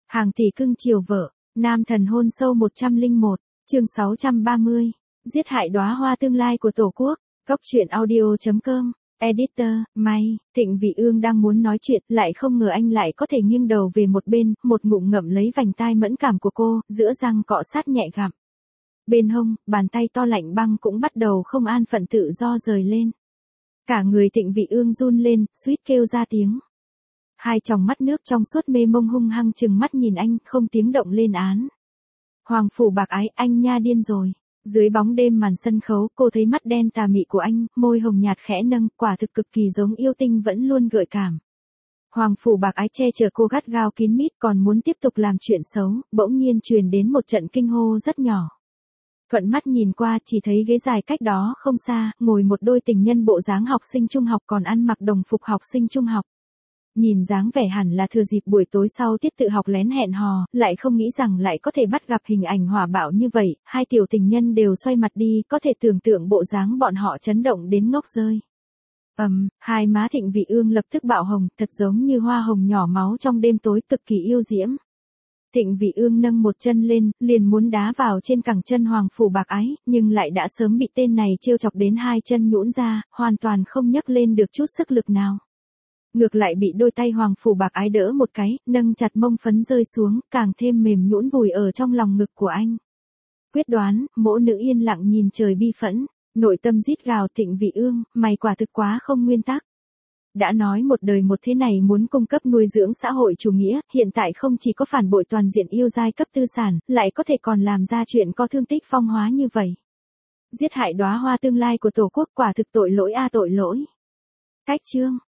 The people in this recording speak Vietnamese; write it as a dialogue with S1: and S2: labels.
S1: Hàng tỷ cưng chiều vợ, nam thần hôn sâu 101, chương 630, giết hại đóa hoa tương lai của Tổ quốc, Cóc truyện audio.com, editor, May, Thịnh Vị Ương đang muốn nói chuyện, lại không ngờ anh lại có thể nghiêng đầu về một bên, một ngụm ngậm lấy vành tai mẫn cảm của cô, giữa răng cọ sát nhẹ gặm. Bên hông, bàn tay to lạnh băng cũng bắt đầu không an phận tự do rời lên. Cả người Thịnh Vị Ương run lên, suýt kêu ra tiếng. Hai tròng mắt nước trong suốt mê mông hung hăng chừng mắt nhìn anh, không tiếng động lên án. Hoàng phủ bạc ái, anh nha điên rồi. Dưới bóng đêm màn sân khấu, cô thấy mắt đen tà mị của anh, môi hồng nhạt khẽ nâng, quả thực cực kỳ giống yêu tinh vẫn luôn gợi cảm. Hoàng phủ bạc ái che chở cô gắt gao kín mít, còn muốn tiếp tục làm chuyện xấu, bỗng nhiên truyền đến một trận kinh hô rất nhỏ. Thuận mắt nhìn qua, chỉ thấy ghế dài cách đó không xa, ngồi một đôi tình nhân bộ dáng học sinh trung học, còn ăn mặc đồng phục học sinh trung học. Nhìn dáng vẻ hẳn là thừa dịp buổi tối sau tiết tự học lén hẹn hò, lại không nghĩ rằng lại có thể bắt gặp hình ảnh hỏa bạo như vậy, hai tiểu tình nhân đều xoay mặt đi, có thể tưởng tượng bộ dáng bọn họ chấn động đến ngốc rơi. Hai má Thịnh Vị Ương lập tức bạo hồng, thật giống như hoa hồng nhỏ máu trong đêm tối, cực kỳ yêu diễm. Thịnh Vị Ương nâng một chân lên, liền muốn đá vào trên cẳng chân Hoàng phủ bạc ái, nhưng lại đã sớm bị tên này trêu chọc đến hai chân nhũn ra, hoàn toàn không nhấc lên được chút sức lực nào. Ngược lại bị đôi tay Hoàng phủ bạc ái đỡ một cái, nâng chặt mông phấn rơi xuống, càng thêm mềm nhũn vùi ở trong lòng ngực của anh. Quyết đoán, mỗ nữ yên lặng nhìn trời bi phẫn, nội tâm rít gào. Thịnh Vị Ương, mày quả thực quá không nguyên tắc. Đã nói một đời một thế này muốn cung cấp nuôi dưỡng xã hội chủ nghĩa, hiện tại không chỉ có phản bội toàn diện yêu giai cấp tư sản, lại có thể còn làm ra chuyện có thương tích phong hóa như vậy. Giết hại đóa hoa tương lai của Tổ quốc, quả thực tội lỗi a tội lỗi. Cách chương.